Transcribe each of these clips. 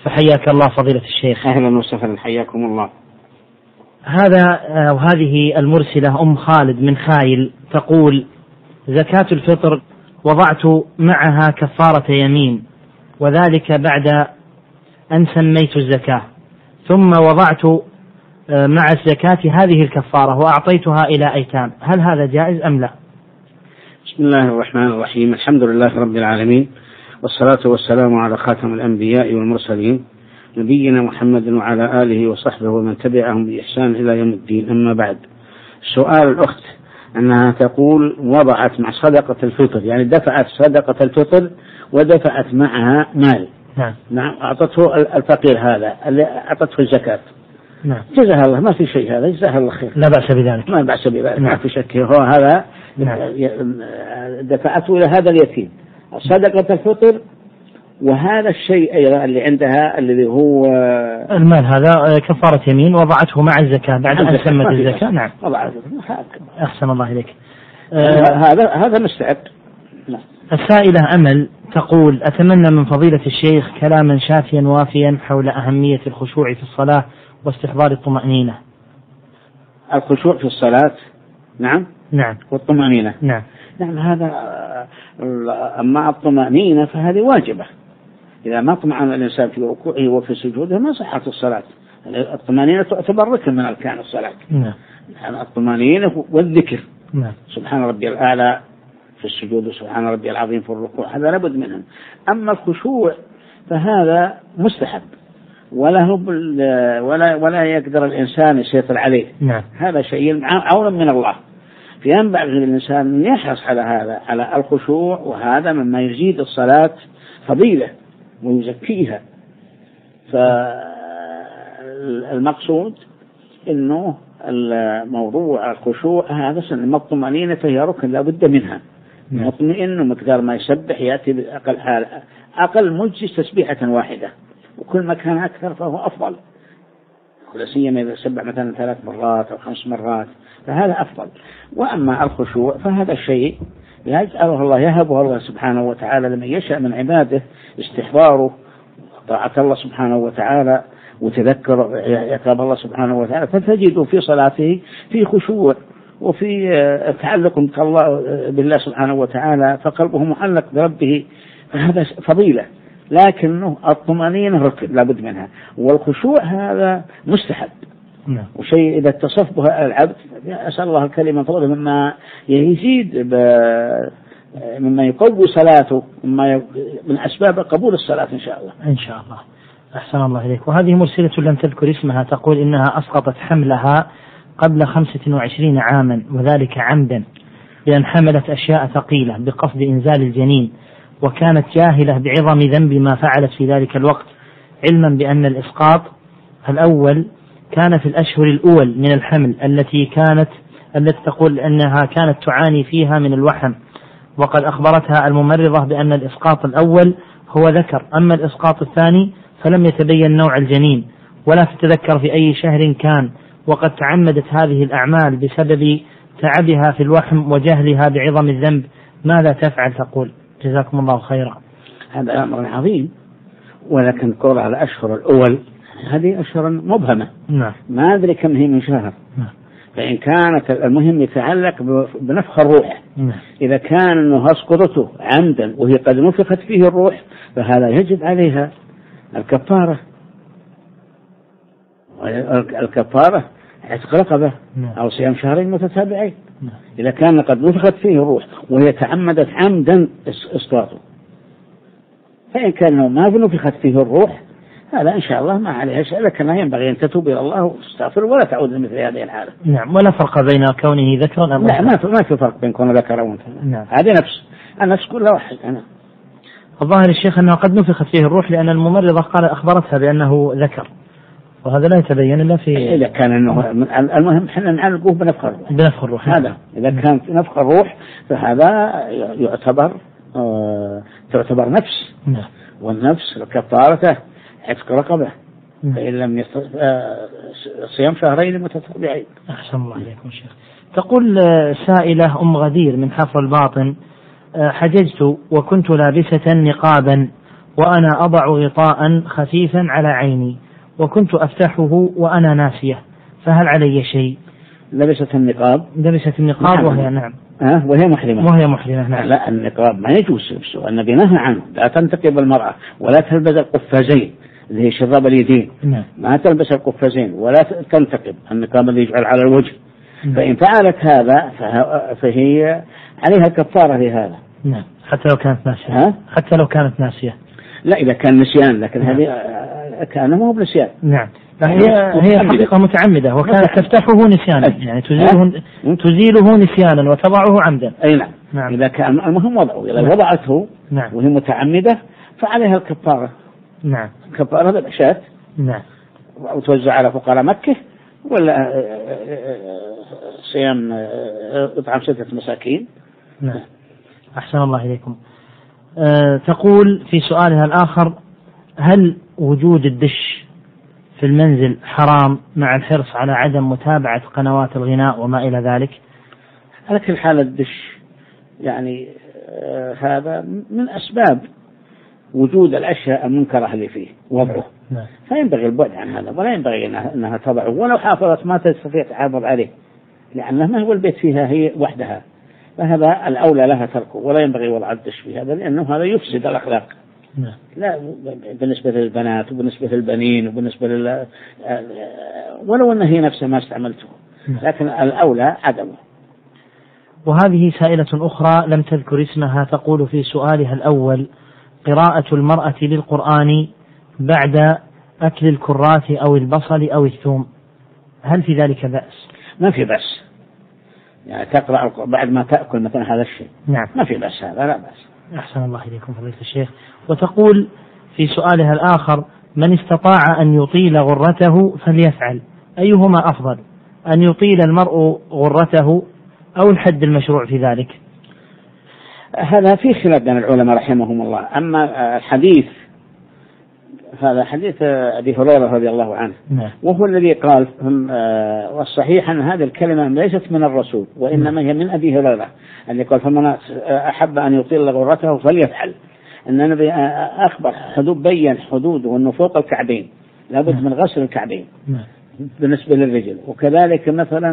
فحياك الله فضيلة الشيخ. أهلا وسهلا، حياكم الله. هذه المرسلة أم خالد من خايل تقول: زكاة الفطر وضعت معها كفارة يمين، وذلك بعد أن سميت الزكاة، ثم وضعت مع الزكاة هذه الكفارة وأعطيتها إلى أيتام، هل هذا جائز أم لا؟ بسم الله الرحمن الرحيم، الحمد لله رب العالمين، والصلاة والسلام على خاتم الأنبياء والمرسلين نبينا محمد وعلى آله وصحبه ومن تبعهم بإحسان إلى يوم الدين. أما بعد، سؤال الأخت أنها تقول وضعت مع صدقة الفطر، يعني دفعت صدقة الفطر ودفعت معها مال. نعم، أعطته الفقير هذا اللي أعطته الزكاة. نعم، جزاها الله، ما في شيء، هذا جزاها الله خير، لا بأس بذلك، ما بأس بذلك. ما في شك، هو هذا دفعته إلى هذا اليتيم صدقة الفطر، وهذا الشيء أيضا اللي عندها الذي هو المال هذا كفارة يمين وضعته مع الزكاة بعد أن سمت الزكاة. نعم، أحسن الله إليك. هذا مستعد. السائلة أمل تقول: أتمنى من فضيلة الشيخ كلاما شافيا وافيا حول أهمية الخشوع في الصلاة واستحضار الطمأنينة. الخشوع في الصلاة، نعم والطمأنينة، نعم هذا. أما الطمأنينة فهذه واجبة، إذا ما طمأن الإنسان في ركوعه وفي سجوده ما صحت الصلاة. الطمأنينة تعتبر ركن من أركان الصلاة. الطمأنينة والذكر، سبحان ربي الأعلى في السجود وسبحان ربي العظيم في الركوع، هذا لابد منه. أما الخشوع فهذا مستحب، ولا يقدر الإنسان يسيطر عليه. هذا شيء عون من الله، فينبغي للإنسان أن يحرص على هذا، على الخشوع، وهذا مما يزيد الصلاة فضيلة ويزكيها. فالمقصود إنه الموضوع الخشوع هذا سنة الطمأنينة، فهي ركن لا بد منها. مطمئن ومقدار ما يسبح يأتي بأقل حال، أقل مجزي تسبيحة واحدة، وكل ما كان أكثر فهو أفضل، ولا سيما إذا سبح مثلا 3 مرات أو 5 مرات فهذا أفضل. وأما الخشوع فهذا الشيء يجعله الله، يهبه الله سبحانه وتعالى لمن يشاء من عباده، استحضاره طاعة الله سبحانه وتعالى وتذكر عقاب الله سبحانه وتعالى، فتجد في صلاته في خشوع وفي تعلق بالله سبحانه وتعالى، فقلبه معلق بربه، فهذا فضيلة. لكنه الطمأنينة ركن لا بد منها، والخشوع هذا مستحب، وشيء إذا اتصف به العبد أسأل الله الكلمة الطيبة مما يزيد مما يقوي صلاته، من أسباب قبول الصلاة إن شاء الله. إن شاء الله، أحسن الله إليك. وهذه مرسلة لم تذكر اسمها تقول إنها أسقطت حملها قبل 25 عاما، وذلك عمدا، لأن حملت أشياء ثقيلة بقصد إنزال الجنين، وكانت جاهلة بعظم ذنب ما فعلت في ذلك الوقت، علما بأن الإسقاط الأول كان في الأشهر الأول من الحمل التي تقول أنها كانت تعاني فيها من الوحم، وقد أخبرتها الممرضة بأن الإسقاط الأول هو ذكر، أما الإسقاط الثاني فلم يتبين نوع الجنين ولا تتذكر في أي شهر كان، وقد تعمدت هذه الأعمال بسبب تعبها في الوحم وجهلها بعظم الذنب، ماذا تفعل؟ تقول جزاكم الله خيرا. هذا أمر عظيم، ولكن قول على الأشهر الأول هذه أشهر مبهمة، ما أدري كم هي من شهر. فإن كانت المهم يتعلق بنفخ الروح، إذا كان أنه أسقطته عمدا وهي قد نفخت فيه الروح فهذا يجب عليها الكفارة. الكفارة عتق رقبة أو صيام شهرين متتابعين، إذا كان قد نفخت فيه الروح وهي تعمدت عمدا إسقاطه. فإن كان ما نفخت فيه الروح هذا إن شاء الله ما عليها شيء، لكن ينبغي أن تتوب إلى الله وتستغفر ولا تعود لمثل هذه الحالة. نعم، ولا فرق بين كونه ذكر أو أنثى. لا، ما في فرق بين كونه ذكر أو أنثى. هذه النفس كلها واحد. الظاهر الشيخ أنه قد نفخت فيه الروح لأن الممرضة أخبرتها بأنه ذكر، وهذا لا يتبين إلا في إذا كان إنه المهم حنا نعالجه بنفخ الروح. هذا إذا كان نفخ الروح فهذا تعتبر نفس. والنفس كفارته عتق رقبة، فإن لم صيام شهرين متتابعين. أحسن الله عليكم شيخ. تقول سائلة أم غدير من حفر الباطن: حججت وكنت لابسة نقابا وأنا أضع غطاء خفيفا على عيني وكنت أفتحه وأنا ناسية، فهل علي شيء؟ لبست النقاب نعم. وهي نعم وهي محرمة نعم. لا، النقاب ما يجوز لبسه، النبي نهى عنه، لا تنتقب المرأة ولا تلبس القفازين اللي هي شراب اليدين. نعم. ما تلبس القفازين ولا تنتقب، النقاب اللي يجعل على الوجه. نعم. فإن فعلت هذا فهي عليها كفارة في هذا. نعم. حتى لو كانت ناسية. لا، إذا كان نسيان، لكن نعم. هذه كان ما هو بنسيان. نعم. هي حقيقة متعمدة، وكانت تفتحه نسيانا، يعني تزيله نسيانا وتضعه عمدا. أي نعم. إذا كان المهم وضعه، إذا وضعته وهي متعمدة فعليها الكفارة. نعم. كفارة بالعشاء. نعم. وتوزع على فقراء مكة، ولا صيام إطعام 6 مساكين. نعم. أحسن الله إليكم. تقول في سؤالها الآخر: هل وجود الدش في المنزل حرام مع الحرص على عدم متابعة قنوات الغناء وما إلى ذلك؟ على كل حال الدش يعني هذا من أسباب وجود الأشياء المنكرة اللي فيه وضعه. نعم. فينبغي البعد عن هذا، ولا ينبغي أنها تضعه، ولو حافظت ما تستطيع تحافظ عليه، لأنه ما هو البيت فيها هي وحدها، فهذا الأولى لها تركه، ولا ينبغي وضع الدش في هذا، لأنه هذا يفسد الأخلاق. نعم. لا، بالنسبة للبنات وبالنسبة للبنين وبالنسبة ولو أنه هي نفسها ما استعملته. نعم. لكن الأولى عدمه. وهذه سائلة أخرى لم تذكر اسمها، تقول في سؤالها الأول: قراءة المرأة للقرآن بعد أكل الكرات أو البصل أو الثوم، هل في ذلك بأس؟ ما في بأس، يعني تقرأ بعد ما تأكل مثلا هذا الشيء. نعم. ما في بأس، هذا لا بأس. أحسن الله إليكم فضيلة الشيخ. وتقول في سؤالها الآخر: من استطاع أن يطيل غرته فليفعل، أيهما أفضل، أن يطيل المرء غرته أو الحد المشروع في ذلك؟ هذا في خلاف بين العلماء رحمهم الله. أما الحديث هذا حديث أبي هريرة رضي الله عنه. نعم. وهو الذي قال والصحيح أن هذه الكلمة ليست من الرسول، وإنما هي من أبي هريرة الذي قال: فمن أحب أن يطيل غرته فليفعل. أن النبي أخبر بين حدوده وأنه فوق الكعبين لابد من غسل الكعبين بالنسبة للرجل، وكذلك مثلا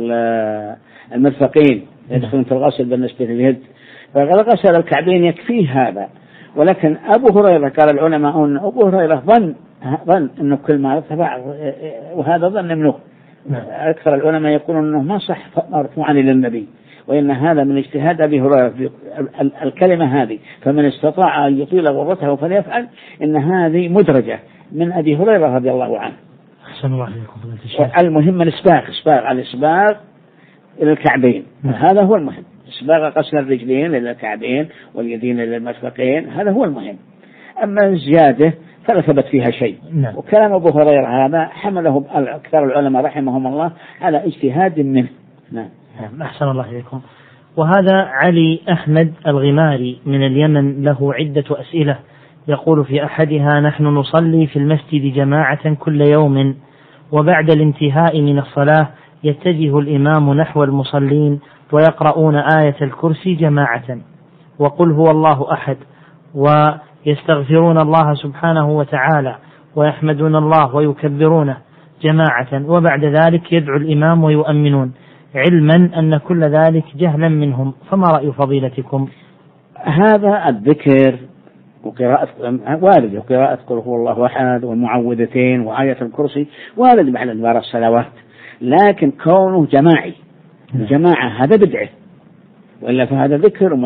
المرفقين يدخلون في الغسل بالنسبة لليد، فغسل الكعبين يكفيه هذا. ولكن أبو هريرة قال العلماء أن أبو هريرة ظن أنه كل ما ارتفع، وهذا ظن منه. أكثر العلماء يقولون أنه ما صح مرفوعا للنبي، وإن هذا من اجتهاد أبي هريرة في الكلمة هذه: فمن استطاع أن يطيل غرته فليفعل، إن هذه مدرجة من أبي هريرة رضي الله عنه. أحسن الله عليكم. المهم الإسباغ إلى الكعبين. هذا هو المهم، إسباغ غسل الرجلين إلى الكعبين واليدين إلى المرفقين، هذا هو المهم. أما الزيادة فلا ثبت فيها شيء. وكلام أبو هريرة هذا حمله أكثر العلماء رحمهم الله على اجتهاد منه. نعم. أحسن الله إليكم. وهذا علي أحمد الغماري من اليمن له عدة أسئلة، يقول في أحدها: نحن نصلي في المسجد جماعة كل يوم، وبعد الانتهاء من الصلاة يتجه الإمام نحو المصلين ويقرؤون آية الكرسي جماعة وقل هو الله أحد، ويستغفرون الله سبحانه وتعالى ويحمدون الله ويكبرونه جماعة، وبعد ذلك يدعو الإمام ويؤمنون، علما أن كل ذلك جهلا منهم، فما رأي فضيلتكم؟ هذا الذكر وقراءة وارد، وقراءة قل هو الله أحد والمعوذتين وآية الكرسي وارد بعد أدبار الصلوات، لكن كونه جماعي الجماعة هذا بدعة، وإلا فهذا ذكر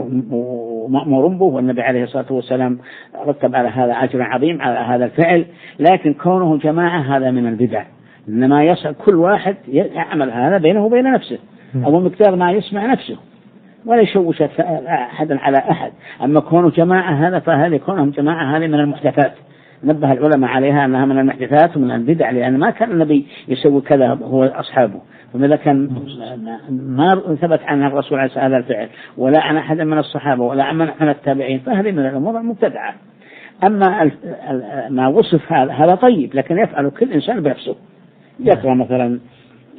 مأمور به، والنبي عليه الصلاة والسلام رتب على هذا أجر عظيم على هذا الفعل. لكن كونه جماعة هذا من البدع، إنما يسأل كل واحد يعمل هذا بينه وبين نفسه أو مقدار ما يسمع نفسه، ولا يشوش أحدا على أحد. أما كونه جماعة هذا فهذه كونهم جماعة هذه من المحدثات، نبه العلماء عليها أنها من المحدثات ومن البدع، لأن ما كان النبي يسوي كذا هو أصحابه، فماذا كان ما ثبت عن الرسول عليه هذا الفعل ولا عن أحد من الصحابة ولا عن التابعين، فهذه من الأمور المبتدعة. أما ما وصف هذا طيب، لكن يفعل كل إنسان بنفسه، يقرأ مثلا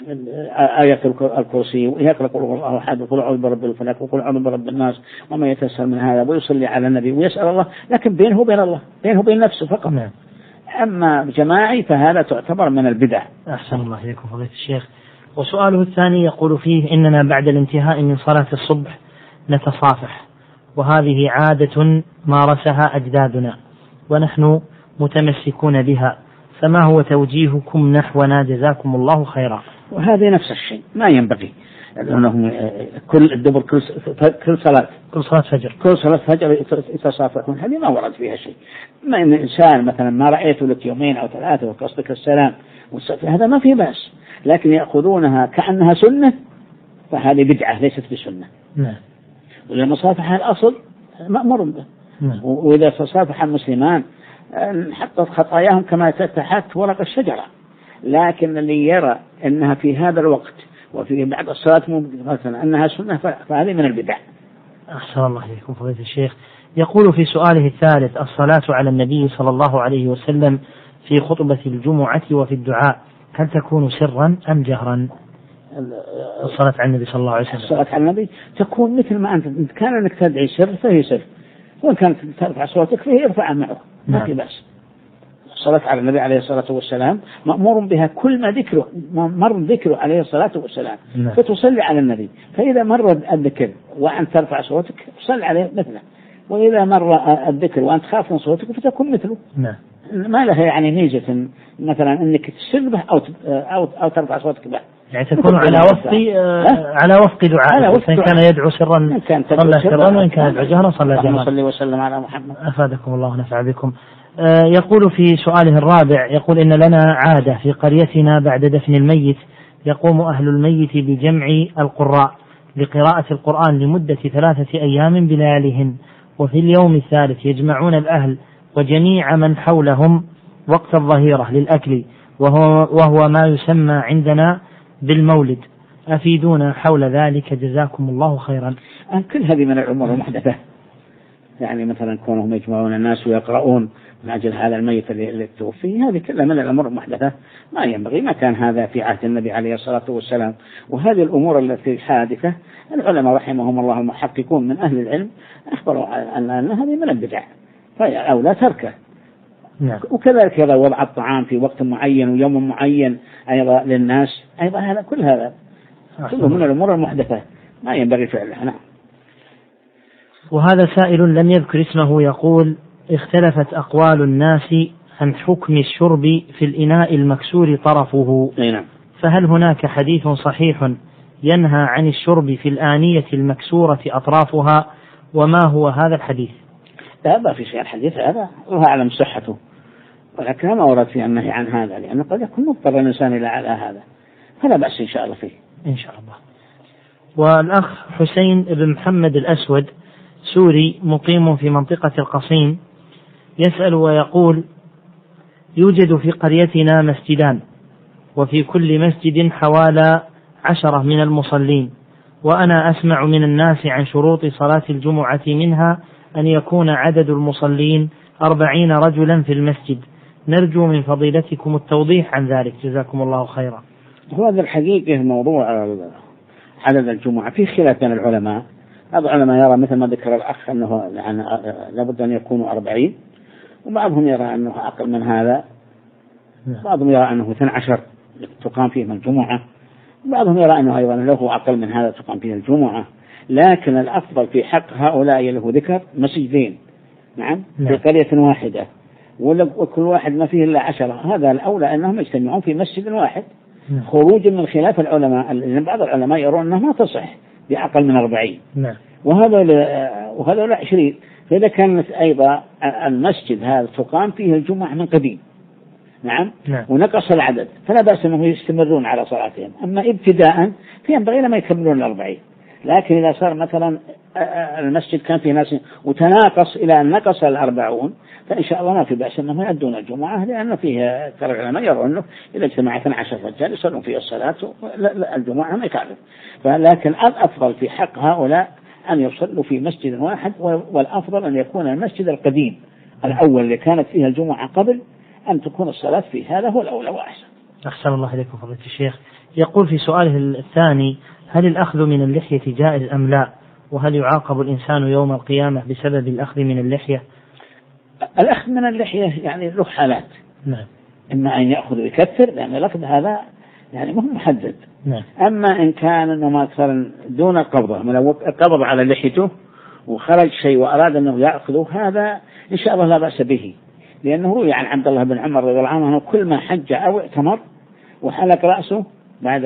آية الكرسي، ويقرأ قل هو الله أحد وقل أعوذ برب الفلك وقل أعوذ برب الناس وما يتسر من هذا، ويصلي على النبي ويسأل الله، لكن بينه وبين الله، بينه وبين نفسه فقط. نعم. أما جماعي فهذا تعتبر من البدع. أحسن الله إليكم فضيلة الشيخ. وسؤاله الثاني يقول فيه: إننا بعد الانتهاء من صلاة الصبح نتصافح، وهذه عادة مارسها أجدادنا ونحن متمسكون بها، فما هو توجيهكم نحونا جزاكم الله خيرا؟ وهذه نفس الشيء ما ينبغي، لأنهم كل الدبر كل صلاة فجر يتصافحون، هذه ما ورد فيها شيء. ما إن إنسان مثلا ما رأيته لك يومين أو ثلاثة وقصدك السلام هذا ما في بأس، لكن يأخذونها كأنها سنة، فهذه بدعة ليست بسنة. نعم. والمصافحة الأصل مأمور به. نعم. وإذا تصافح المسلمان حطت خطاياهم كما تحت ورق الشجرة، لكن اللي يرى أنها في هذا الوقت وفي بعد الصلاة مثلا أنها سنة فهذه من البدع. أحسن الله إليكم فضيلة الشيخ. يقول في سؤاله الثالث: الصلاة على النبي صلى الله عليه وسلم في خطبة الجمعة وفي الدعاء هل تكون سرا أم جهرا؟ الصلاة على النبي صلى الله عليه وسلم. الصلاة على النبي تكون مثل ما أنت كان أنك تدعي سر فهي سر، وإن كانت ترفع صوتك فهي ارفع معه، ما في بأس. الصلاة على النبي عليه الصلاة والسلام مأمور بها كل ما ذكره مر ذكره عليه الصلاة والسلام. نعم. فتصلي على النبي، فإذا مر الذكر وأنت ترفع صوتك صل عليه مثله، وإذا مر الذكر وأنت خاف من صوتك فتكون مثله. نعم. ما لها يعني ميزة مثلا أنك تسر به أو ترفع صوتك به، يعني تكون على وفق دعاء. إن كان يدعو سرا صلى سرا، وإن كان يدعو جهرا صلى جهرا. صلى وسلم على محمد. أفادكم الله ونفع بكم. يقول في سؤاله الرابع: يقول إن لنا عادة في قريتنا بعد دفن الميت يقوم أهل الميت بجمع القراء لقراءة القرآن لمدة 3 أيام بلياليهن، وفي اليوم الثالث يجمعون الأهل وجميع من حولهم وقت الظهيرة للأكل، وهو ما يسمى عندنا بالمولد. أفيدونا حول ذلك جزاكم الله خيرا. كل هذه من الأمور المحدثة، يعني مثلا كونهم يجمعون الناس ويقرؤون من أجل هذا الميت اللي توفي، هذه كلها من الأمور المحدثة ما ينبغي، ما كان هذا في عهد النبي عليه الصلاة والسلام. وهذه الأمور التي حادثة العلماء رحمهم الله المحققون من أهل العلم أخبروا أن هذه من البدع، أو لا تركه. نعم. وكذلك إذا وضع الطعام في وقت معين ويوم معين أيضا للناس، أيضا هذا كله من الأمور المحدثة ما ينبغي فعلها. نعم. وهذا سائل لم يذكر اسمه يقول: اختلفت أقوال الناس عن حكم الشرب في الإناء المكسور طرفه، نعم. فهل هناك حديث صحيح ينهى عن الشرب في الآنية المكسورة أطرافها، وما هو هذا الحديث؟ لا في شيء الحديث هذا الله أعلم صحته، ولكن ما ورد في النهي عن هذا، لأنه قد يكون مضطر الإنسان إلى على هذا، فلا بأس إن شاء الله فيه إن شاء الله. والأخ حسين بن محمد الأسود سوري مقيم في منطقة القصيم يسأل ويقول: يوجد في قريتنا مسجدان، وفي كل مسجد حوالي 10 من المصلين، وأنا أسمع من الناس عن شروط صلاة الجمعة منها أن يكون عدد المصلين 40 رجلا في المسجد، نرجو من فضيلتكم التوضيح عن ذلك جزاكم الله خيرا. هذا الحقيقة موضوع عدد الجمعة في خلاف بين العلماء. بعض العلماء يرى مثل ما ذكر الأخ أنه يعني لابد أن يكونوا 40، وبعضهم يرى أنه أقل من هذا، بعضهم يرى أنه 12 تقام فيهم الجمعة، بعضهم يرى أنه أيضا له أقل من هذا تقام فيه الجمعة. لكن الأفضل في حق هؤلاء له ذكر مسجدين، نعم، في قرية واحدة، وكل واحد ما فيه إلا 10، هذا الأولى أنهم يجتمعون في مسجد واحد، خروجا من خلاف العلماء، لأن بعض العلماء يرون أنه ما تصح بأقل من 40، وهذا لا 20. فإذا كانت أيضا المسجد هذا تقام فيه الجمعة من قديم، نعم، ونقص العدد، فلا بأس أنهم يستمرون على صلاتهم. أما ابتداء فينبغي لما يكملون 40. لكن إذا صار مثلا المسجد كان فيه ناس وتناقص إلى أن نقص 40، فإن شاء الله ما في بأس أنهم يؤدون الجمعة، لأنه فيه ترى العلماء يرون أنه إذا اجتمع 12 رجال يصلون فيه الصلاة الجمعة ما يكافئ. فلكن الأفضل في حق هؤلاء أن يصلوا في مسجد واحد، والأفضل أن يكون المسجد القديم الأول اللي كانت فيها الجمعة قبل أن تكون الصلاة فيه، هذا هو الأولى وأحسن. أحسن الله إليكم فضيلة الشيخ. يقول في سؤاله الثاني: هل الأخذ من اللحية جائز أم لا؟ وهل يعاقب الإنسان يوم القيامة بسبب الأخذ من اللحية؟ الأخذ من اللحية يعني له حالات. نعم. إما أن يأخذ ويكثر، لأن الأخذ هذا يعني مو محدد. نعم. أما إن كان أنه مثلا دون القبضة، من قبض على لحيته وخرج شيء وأراد أنه يأخذه، هذا إن شاء الله لا بأس به، لأنه روي عن عبد الله بن عمر رضي الله عنه أنه كل ما حج أو اعتمر وحلق رأسه بعد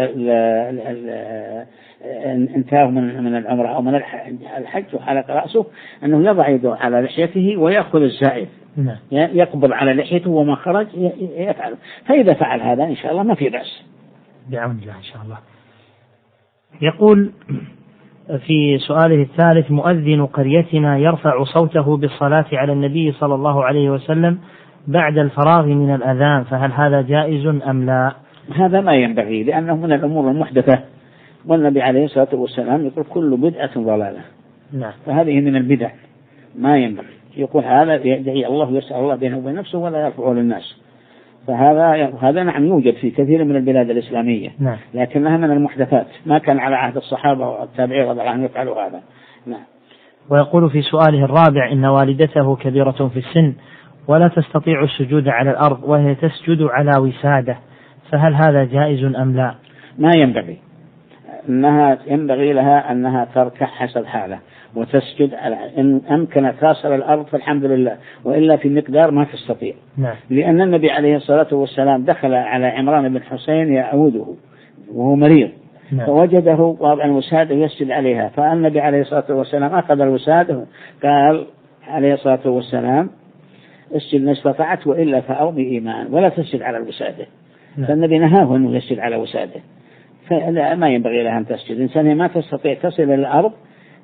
انتهى من العمرة أو من الحج وحلق رأسه، أنه يضع يده على لحيته ويأخذ الزائد. نعم. يقبض على لحيته وما خرج يفعل. فإذا فعل هذا إن شاء الله ما في بأس، بعون الله إن شاء الله. يقول في سؤاله الثالث: مؤذن قريتنا يرفع صوته بالصلاة على النبي صلى الله عليه وسلم بعد الفراغ من الأذان، فهل هذا جائز أم لا؟ هذا ما ينبغي، لأنه من الأمور المحدثة، والنبي عليه الصلاة والسلام يقول كل بدعة ضلالة. نعم. فهذه من البدع، ما ينبغي يقول هذا يدعي الله ويسأل الله بينه وبين نفسه ولا يرفعه للناس. فهذا نعم يوجد في كثير من البلاد الإسلامية. نعم. لكنها من المحدثات، ما كان على عهد الصحابة والتابعين رضي الله عنهم يفعلوا هذا. نعم. ويقول في سؤاله الرابع: إن والدته كبيرة في السن ولا تستطيع السجود على الأرض وهي تسجد على وسادة، فهل هذا جائز أم لا؟ ما ينبغي، إنها ينبغي لها أنها تركع حسب حالة وتسجد إن أمكنت تصل الأرض فالحمد لله، وإلا في مقدار ما تستطيع. نعم. لأن النبي عليه الصلاة والسلام دخل على عمران بن حسين يعوده وهو مريض. نعم. فوجده واضعا وسادة يسجد عليها، فالنبي عليه الصلاة والسلام أخذ الوسادة، قال عليه الصلاة والسلام: اسجد ما استطعت وإلا فأومي إيمان ولا تسجد على الوسادة. نعم. فالنبي نهاه أنه يسجد على وسادة، فما ينبغي لها أن تسجد. إنسان ما تستطيع تصل إلى الأرض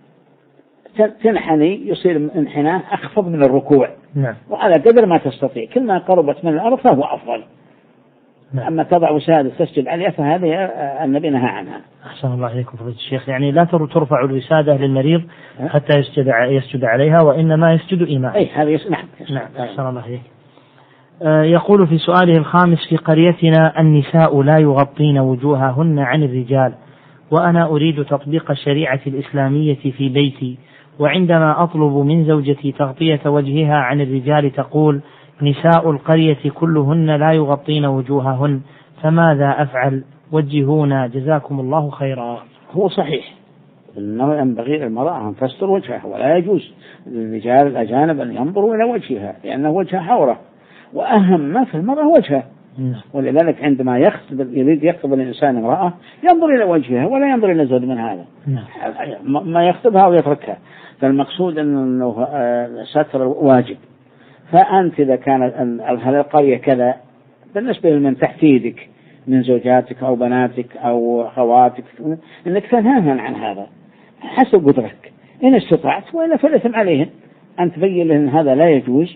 تنحني، يصير انحناء أخفض من الركوع. نعم. وعلى قدر ما تستطيع، كل ما قربت من الأرض فهو أفضل. نعم. أما تضع وسادة تسجد عليها فهذه النبي نهى عنها. أحسن الله إليكم فضيلة الشيخ. يعني لا ترفع الوسادة للمريض حتى يسجد عليها، وإنما يسجد إيمان. أي هذا نعم. نعم. أحسن الله إليك. يقول في سؤاله الخامس: في قريتنا النساء لا يغطين وجوههن عن الرجال، وأنا أريد تطبيق الشريعة الإسلامية في بيتي، وعندما أطلب من زوجتي تغطية وجهها عن الرجال تقول: نساء القرية كلهن لا يغطين وجوههن، فماذا أفعل؟ وجهونا جزاكم الله خيرا. هو صحيح إنه ينبغي للمرأة أن تستر وجهها، ولا يجوز للرجال الأجانب أن ينظروا إلى وجهها، لأن وجهها حورة، وأهم ما في المرأة وجهها. ولذلك عندما يريد يخطب الإنسان امرأة ينظر إلى وجهها ولا ينظر إلى زود من هذا. ما يخطبها ويتركها. فالمقصود أنه ستر واجب. فأنت إذا كانت القرية كذا، بالنسبة لمن تحت يدك من زوجاتك أو بناتك أو أخواتك، إنك تنهاهن عن هذا حسب قدرك إن استطعت، وإلا فالإثم عليهن أن تبين لهن هذا لا يجوز.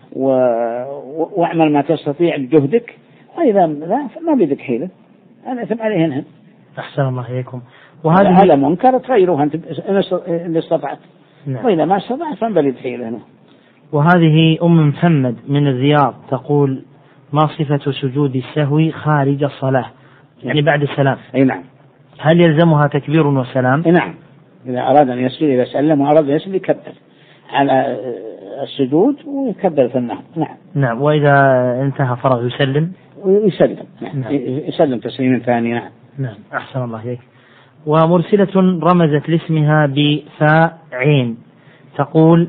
واعمل ما تستطيع بجهدك، وإذا لا ما بدك حيلة الإثم عليهن. أحسن الله إليكم. وهذا منكر تغيره أنت إن استطعت. نعم. وإذا ما استطعت فانبلد حيلة. وهذه أم محمد من الرياض تقول: ما صفة سجود السهو خارج الصلاة، يعني بعد السلام؟ أي نعم. هل يلزمها تكبير وسلام؟ نعم. إذا أراد أن يسجد إذا سلم وأراد أن يسجد يكبر على السجود ويكبر في النهض. نعم. نعم. وإذا انتهى فرغ يسلم؟ ويسلم. نعم. يسلم تسليما ثانيا. نعم. نعم. أحسن الله إليك. ومرسلة رمزت لاسمها بفاء عين تقول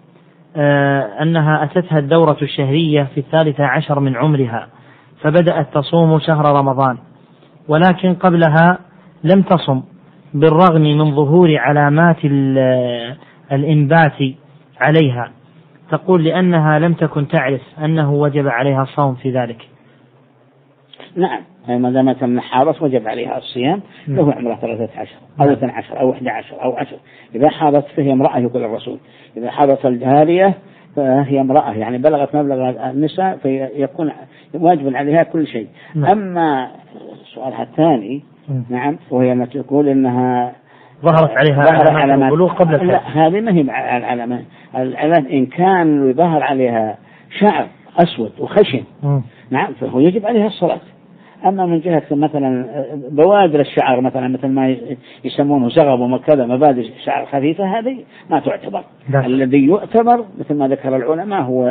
أنها أتتها الدورة الشهرية في 13 من عمرها، فبدأت تصوم شهر رمضان، ولكن قبلها لم تصم بالرغم من ظهور علامات الإنبات عليها. تقول لأنها لم تكن تعرف أنه وجب عليها الصوم في ذلك. نعم. ما دامت من حاضت وجب عليها الصيام. له عمره 13 أو 12 أو 11 أو 10. إذا حاضت فهي امرأة يقول الرسول: إذا حاضت الجارية فهي امرأة، يعني بلغت مبلغ النساء فيكون واجب عليها كل شيء. أما سؤالها الثاني نعم، وهي التي تقول إنها ظهرت عليها البلوغ قبل الحج. لا، هذه ما هي العلامات. العلامات إن كان ظهر عليها شعر أسود وخشن نعم فهو يجب عليها الصلاة. أما من جهة مثلا بوادر الشعر مثل ما يسمونه زغب وكذا مبادئ شعر خفيفة هذه ما تعتبر. الذي يعتبر مثل ما ذكر العلماء هو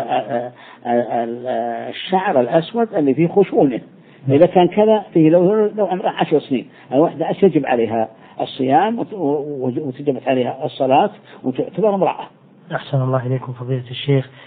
الشعر الأسود اللي فيه خشونة. إذا كان كذا فيه لو عمره 10 سنين الوحدة يجب عليها الصيام وتجب عليها الصلاة وتعتبر امرأة. أحسن الله إليكم فضيلة الشيخ.